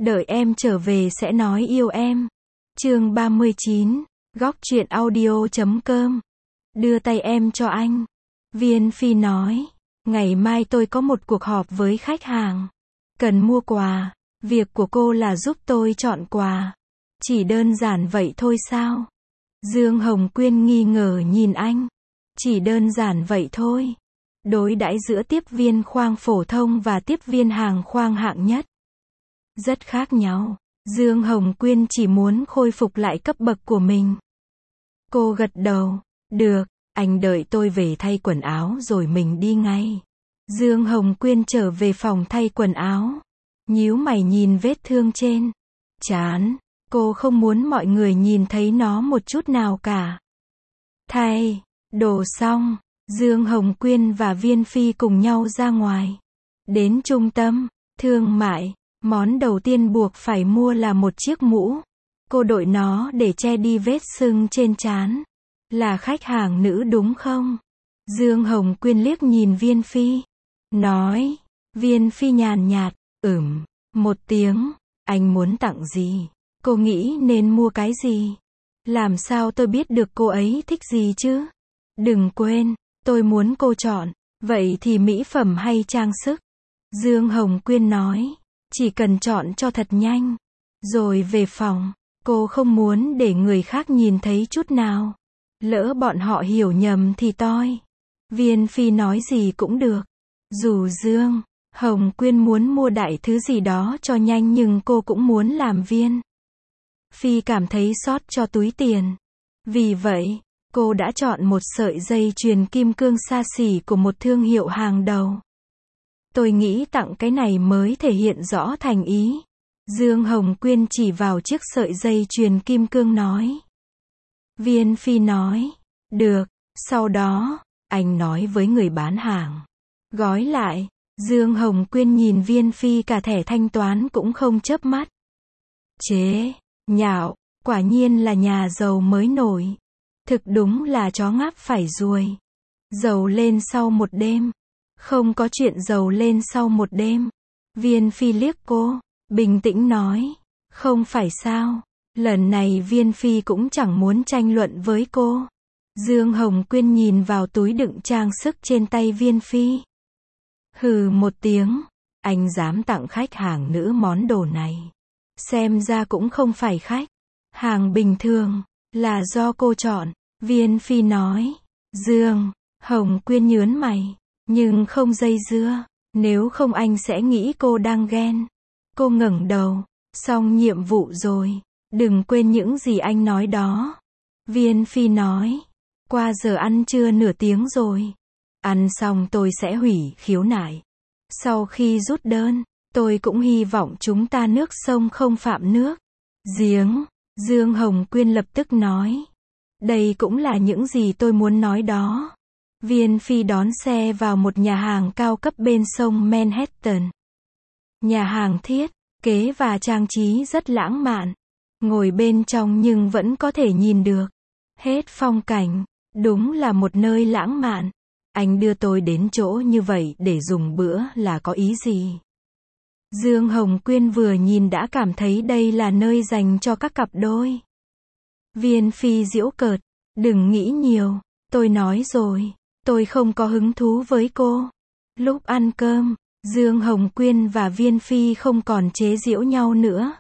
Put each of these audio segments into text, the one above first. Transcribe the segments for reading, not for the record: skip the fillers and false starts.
Đợi em trở về sẽ nói yêu em. Chương 39, góc truyện audio.com. Đưa tay em cho anh. Viên Phi nói, ngày mai tôi có một cuộc họp với khách hàng. Cần mua quà. Việc của cô là giúp tôi chọn quà. Chỉ đơn giản vậy thôi sao? Dương Hồng Quyên nghi ngờ nhìn anh. Chỉ đơn giản vậy thôi. Đối đãi giữa tiếp viên khoang phổ thông và tiếp viên hàng khoang hạng nhất rất khác nhau. Dương Hồng Quyên chỉ muốn khôi phục lại cấp bậc của mình. Cô gật đầu. Được, anh đợi tôi về thay quần áo rồi mình đi ngay. Dương Hồng Quyên trở về phòng thay quần áo. Nhíu mày nhìn vết thương trên trán. Cô không muốn mọi người nhìn thấy nó một chút nào cả. Thay đồ xong, Dương Hồng Quyên và Viên Phi cùng nhau ra ngoài. Đến trung tâm thương mại, món đầu tiên buộc phải mua là một chiếc mũ. Cô đội nó để che đi vết sưng trên trán. Là khách hàng nữ đúng không? Dương Hồng Quyên liếc nhìn Viên Phi. Nói. Viên Phi nhàn nhạt, một tiếng. Anh muốn tặng gì? Cô nghĩ nên mua cái gì? Làm sao tôi biết được cô ấy thích gì chứ? Đừng quên, tôi muốn cô chọn. Vậy thì mỹ phẩm hay trang sức? Dương Hồng Quyên nói. Chỉ cần chọn cho thật nhanh. Rồi về phòng. Cô không muốn để người khác nhìn thấy chút nào. Lỡ bọn họ hiểu nhầm thì toi. Viên Phi nói gì cũng được. Dù Dương Hồng Quyên muốn mua đại thứ gì đó cho nhanh nhưng cô cũng muốn làm Viên Phi cảm thấy xót cho túi tiền. Vì vậy, cô đã chọn một sợi dây chuyền kim cương xa xỉ của một thương hiệu hàng đầu. Tôi nghĩ tặng cái này mới thể hiện rõ thành ý. Dương Hồng Quyên chỉ vào chiếc sợi dây chuyền kim cương nói. Viên Phi nói. Được, sau đó, anh nói với người bán hàng. Gói lại. Dương Hồng Quyên nhìn Viên Phi cả thẻ thanh toán cũng không chớp mắt. Chế nhạo, quả nhiên là nhà giàu mới nổi. Thực đúng là chó ngáp phải ruồi. Giàu lên sau một đêm. Không có chuyện giàu lên sau một đêm. Viên Phi liếc cô, bình tĩnh nói. Không phải sao. Lần này Viên Phi cũng chẳng muốn tranh luận với cô. Dương Hồng Quyên nhìn vào túi đựng trang sức trên tay Viên Phi. Hừ một tiếng. Anh dám tặng khách hàng nữ món đồ này. Xem ra cũng không phải khách hàng bình thường. Là do cô chọn. Viên Phi nói. Dương Hồng Quyên nhớn mày. Nhưng không dây dưa. Nếu không anh sẽ nghĩ cô đang ghen. Cô ngẩng đầu. Xong nhiệm vụ rồi. Đừng quên những gì anh nói đó. Viên Phi nói. Qua giờ ăn trưa nửa tiếng rồi. Ăn xong tôi sẽ hủy khiếu nại. Sau khi rút đơn, tôi cũng hy vọng chúng ta nước sông không phạm nước giếng. Dương Hồng Quyên lập tức nói. Đây cũng là những gì tôi muốn nói đó. Viên Phi đón xe vào một nhà hàng cao cấp bên sông Manhattan. Nhà hàng thiết kế và trang trí rất lãng mạn. Ngồi bên trong nhưng vẫn có thể nhìn được hết phong cảnh. Đúng là một nơi lãng mạn. Anh đưa tôi đến chỗ như vậy để dùng bữa là có ý gì? Dương Hồng Quyên vừa nhìn đã cảm thấy đây là nơi dành cho các cặp đôi. Viên Phi giễu cợt. Đừng nghĩ nhiều. Tôi nói rồi. Tôi không có hứng thú với cô. Lúc ăn cơm, Dương Hồng Quyên và Viên Phi không còn chế giễu nhau nữa.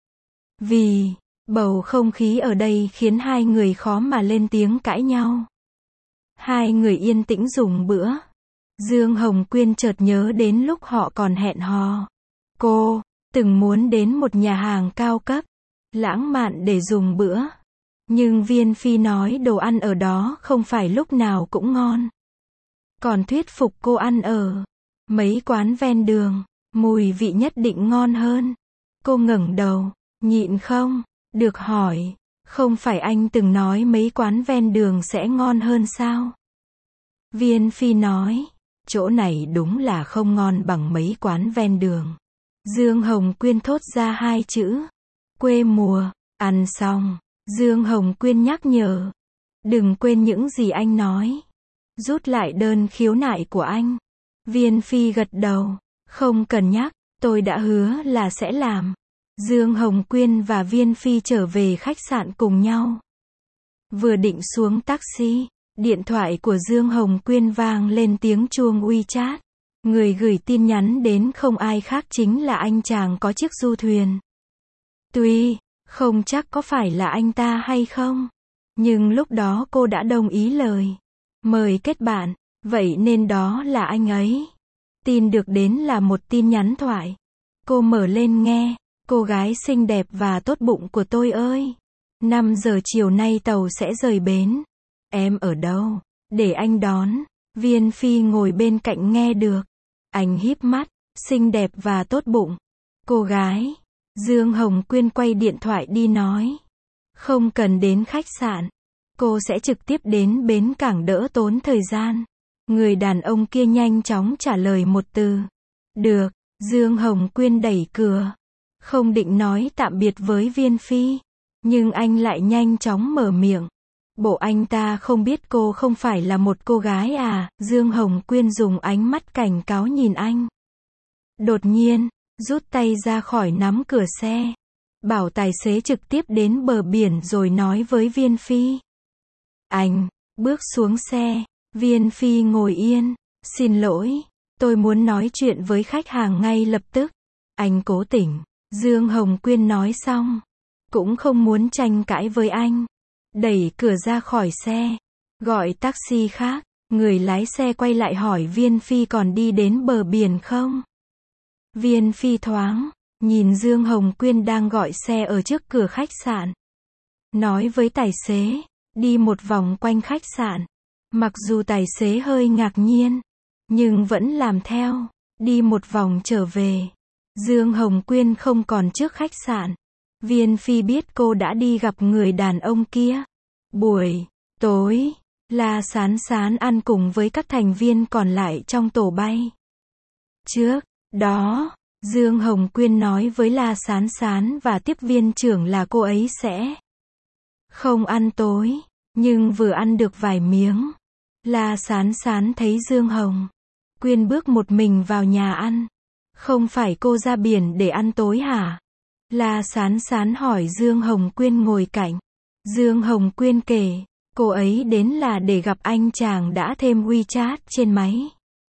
Vì bầu không khí ở đây khiến hai người khó mà lên tiếng cãi nhau. Hai người yên tĩnh dùng bữa. Dương Hồng Quyên chợt nhớ đến lúc họ còn hẹn hò. Cô từng muốn đến một nhà hàng cao cấp, lãng mạn để dùng bữa. Nhưng Viên Phi nói đồ ăn ở đó không phải lúc nào cũng ngon. Còn thuyết phục cô ăn ở mấy quán ven đường, mùi vị nhất định ngon hơn. Cô ngẩng đầu, nhịn không được hỏi. Không phải anh từng nói mấy quán ven đường sẽ ngon hơn sao? Viên Phi nói. Chỗ này đúng là không ngon bằng mấy quán ven đường. Dương Hồng Quyên thốt ra hai chữ. Quê mùa. Ăn xong, Dương Hồng Quyên nhắc nhở. Đừng quên những gì anh nói. Rút lại đơn khiếu nại của anh. Viên Phi gật đầu. Không cần nhắc, tôi đã hứa là sẽ làm. Dương Hồng Quyên và Viên Phi trở về khách sạn cùng nhau. Vừa định xuống taxi, điện thoại của Dương Hồng Quyên vang lên tiếng chuông WeChat. Người gửi tin nhắn đến không ai khác chính là anh chàng có chiếc du thuyền. Tuy không chắc có phải là anh ta hay không, nhưng lúc đó cô đã đồng ý lời mời kết bạn, vậy nên đó là anh ấy. Tin được đến là một tin nhắn thoại. Cô mở lên nghe. Cô gái xinh đẹp và tốt bụng của tôi ơi, 5 giờ chiều nay tàu sẽ rời bến. Em ở đâu? Để anh đón. Viên Phi ngồi bên cạnh nghe được. Anh híp mắt, xinh đẹp và tốt bụng. Cô gái. Dương Hồng Quyên quay điện thoại đi nói. Không cần đến khách sạn. Cô sẽ trực tiếp đến bến cảng đỡ tốn thời gian. Người đàn ông kia nhanh chóng trả lời một từ. Được. Dương Hồng Quyên đẩy cửa. Không định nói tạm biệt với Viên Phi. Nhưng anh lại nhanh chóng mở miệng. Bộ anh ta không biết cô không phải là một cô gái à? Dương Hồng Quyên dùng ánh mắt cảnh cáo nhìn anh. Đột nhiên, rút tay ra khỏi nắm cửa xe. Bảo tài xế trực tiếp đến bờ biển rồi nói với Viên Phi. Anh, bước xuống xe. Viên Phi ngồi yên. Xin lỗi, tôi muốn nói chuyện với khách hàng ngay lập tức. Anh cố tình. Dương Hồng Quyên nói xong. Cũng không muốn tranh cãi với anh. Đẩy cửa ra khỏi xe. Gọi taxi khác. Người lái xe quay lại hỏi Viên Phi còn đi đến bờ biển không? Viên Phi thoáng nhìn Dương Hồng Quyên đang gọi xe ở trước cửa khách sạn. Nói với tài xế. Đi một vòng quanh khách sạn. Mặc dù tài xế hơi ngạc nhiên. Nhưng vẫn làm theo. Đi một vòng trở về. Dương Hồng Quyên không còn trước khách sạn. Viên Phi biết cô đã đi gặp người đàn ông kia. Buổi tối, La Sán Sán ăn cùng với các thành viên còn lại trong tổ bay. Trước đó, Dương Hồng Quyên nói với La Sán Sán và tiếp viên trưởng là cô ấy sẽ không ăn tối, nhưng vừa ăn được vài miếng. La Sán Sán thấy Dương Hồng Quyên bước một mình vào nhà ăn. Không phải cô ra biển để ăn tối hả? La Sán Sán hỏi Dương Hồng Quyên ngồi cạnh. Dương Hồng Quyên kể, cô ấy đến là để gặp anh chàng đã thêm WeChat trên máy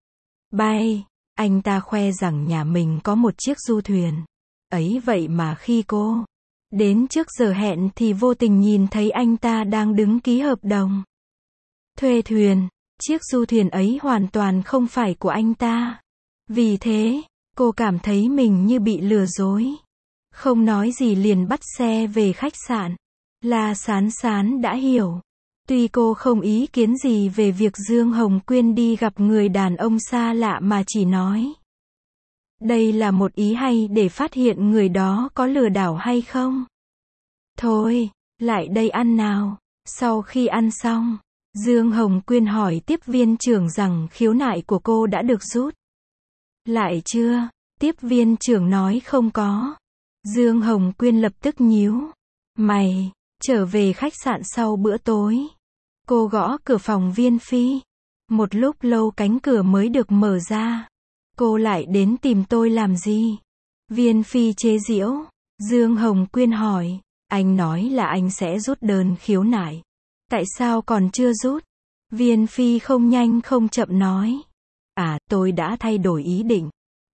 bay. Anh ta khoe rằng nhà mình có một chiếc du thuyền. Ấy vậy mà khi cô đến trước giờ hẹn thì vô tình nhìn thấy anh ta đang đứng ký hợp đồng thuê thuyền. Chiếc du thuyền ấy hoàn toàn không phải của anh ta. Vì thế, cô cảm thấy mình như bị lừa dối. Không nói gì liền bắt xe về khách sạn. La Sán Sán đã hiểu. Tuy cô không ý kiến gì về việc Dương Hồng Quyên đi gặp người đàn ông xa lạ mà chỉ nói. Đây là một ý hay để phát hiện người đó có lừa đảo hay không. Thôi, lại đây ăn nào. Sau khi ăn xong, Dương Hồng Quyên hỏi tiếp viên trưởng rằng khiếu nại của cô đã được rút lại chưa? Tiếp viên trưởng nói không có. Dương Hồng Quyên lập tức nhíu mày, trở về khách sạn sau bữa tối. Cô gõ cửa phòng Viên Phi. Một lúc lâu cánh cửa mới được mở ra. Cô lại đến tìm tôi làm gì? Viên Phi chế giễu. Dương Hồng Quyên hỏi. Anh nói là anh sẽ rút đơn khiếu nại. Tại sao còn chưa rút? Viên Phi không nhanh không chậm nói. À, tôi đã thay đổi ý định.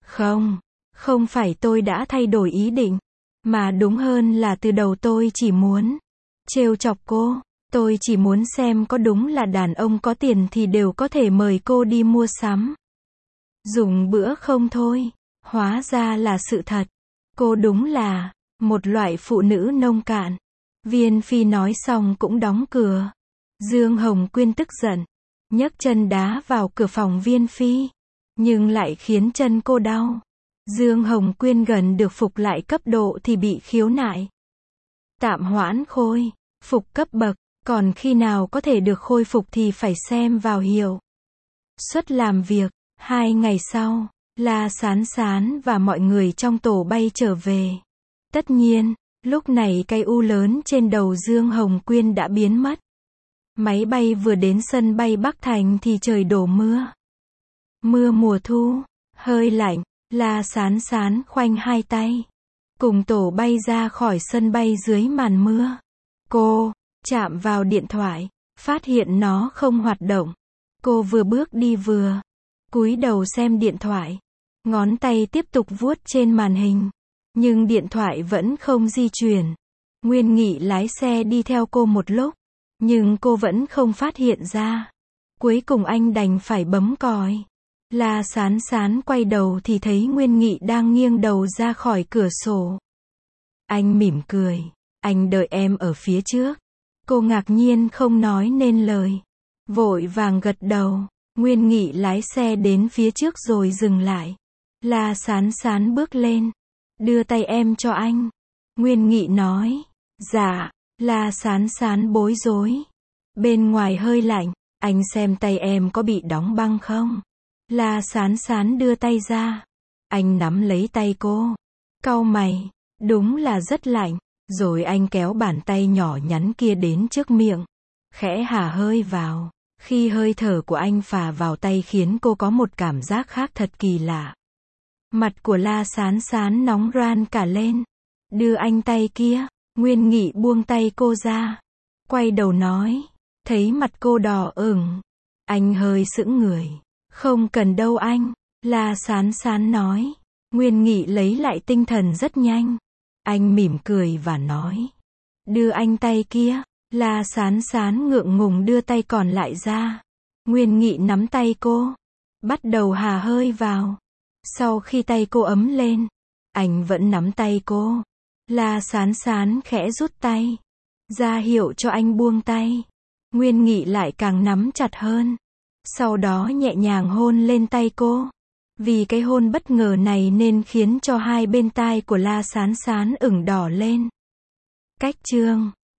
Không phải tôi đã thay đổi ý định. Mà đúng hơn là từ đầu tôi chỉ muốn trêu chọc cô. Tôi chỉ muốn xem có đúng là đàn ông có tiền thì đều có thể mời cô đi mua sắm. Dùng bữa không thôi. Hóa ra là sự thật. Cô đúng là một loại phụ nữ nông cạn. Viên Phi nói xong cũng đóng cửa. Dương Hồng Quyên tức giận. Nhấc chân đá vào cửa phòng Viên Phi. Nhưng lại khiến chân cô đau. Dương Hồng Quyên gần được phục lại cấp độ thì bị khiếu nại. Tạm hoãn khôi phục cấp bậc. Còn khi nào có thể được khôi phục thì phải xem vào hiệu suất làm việc. 2 ngày sau, La Sán Sán và mọi người trong tổ bay trở về. Tất nhiên, lúc này cái u lớn trên đầu Dương Hồng Quyên đã biến mất. Máy bay vừa đến sân bay Bắc Thành thì trời đổ mưa. Mưa mùa thu, hơi lạnh. La Sán Sán khoanh hai tay. cùng tổ bay ra khỏi sân bay dưới màn mưa. Cô chạm vào điện thoại, phát hiện nó không hoạt động. Cô vừa bước đi vừa cúi đầu xem điện thoại. Ngón tay tiếp tục vuốt trên màn hình, nhưng điện thoại vẫn không di chuyển. Nguyên Nghị lái xe đi theo cô một lúc, nhưng cô vẫn không phát hiện ra. Cuối cùng anh đành phải bấm còi. La Sán Sán quay đầu thì thấy Nguyên Nghị đang nghiêng đầu ra khỏi cửa sổ. Anh mỉm cười. Anh đợi em ở phía trước. Cô ngạc nhiên không nói nên lời. Vội vàng gật đầu. Nguyên Nghị lái xe đến phía trước rồi dừng lại. La Sán Sán bước lên. Đưa tay em cho anh. Nguyên Nghị nói. Dạ. La Sán Sán bối rối. Bên ngoài hơi lạnh. Anh xem tay em có bị đóng băng không? La Sán Sán đưa tay ra. Anh nắm lấy tay cô. Cau mày. Đúng là rất lạnh. Rồi anh kéo bàn tay nhỏ nhắn kia đến trước miệng. Khẽ hả hơi vào. Khi hơi thở của anh phả vào tay khiến cô có một cảm giác khác thật kỳ lạ. Mặt của La Sán Sán nóng ran cả lên. Đưa anh tay kia. Nguyên Nghị buông tay cô ra. Quay đầu nói. Thấy mặt cô đỏ ửng. Anh hơi sững người. Không cần đâu anh. La Sán Sán nói. Nguyên Nghị lấy lại tinh thần rất nhanh. Anh mỉm cười và nói. Đưa anh tay kia. La Sán Sán ngượng ngùng đưa tay còn lại ra. Nguyên Nghị nắm tay cô. Bắt đầu hả hơi vào. Sau khi tay cô ấm lên, anh vẫn nắm tay cô. La Sán Sán khẽ rút tay. Ra hiệu cho anh buông tay. Nguyên Nghị lại càng nắm chặt hơn. Sau đó nhẹ nhàng hôn lên tay cô. Vì cái hôn bất ngờ này nên khiến cho hai bên tai của La Sán Sán ửng đỏ lên. Cách chương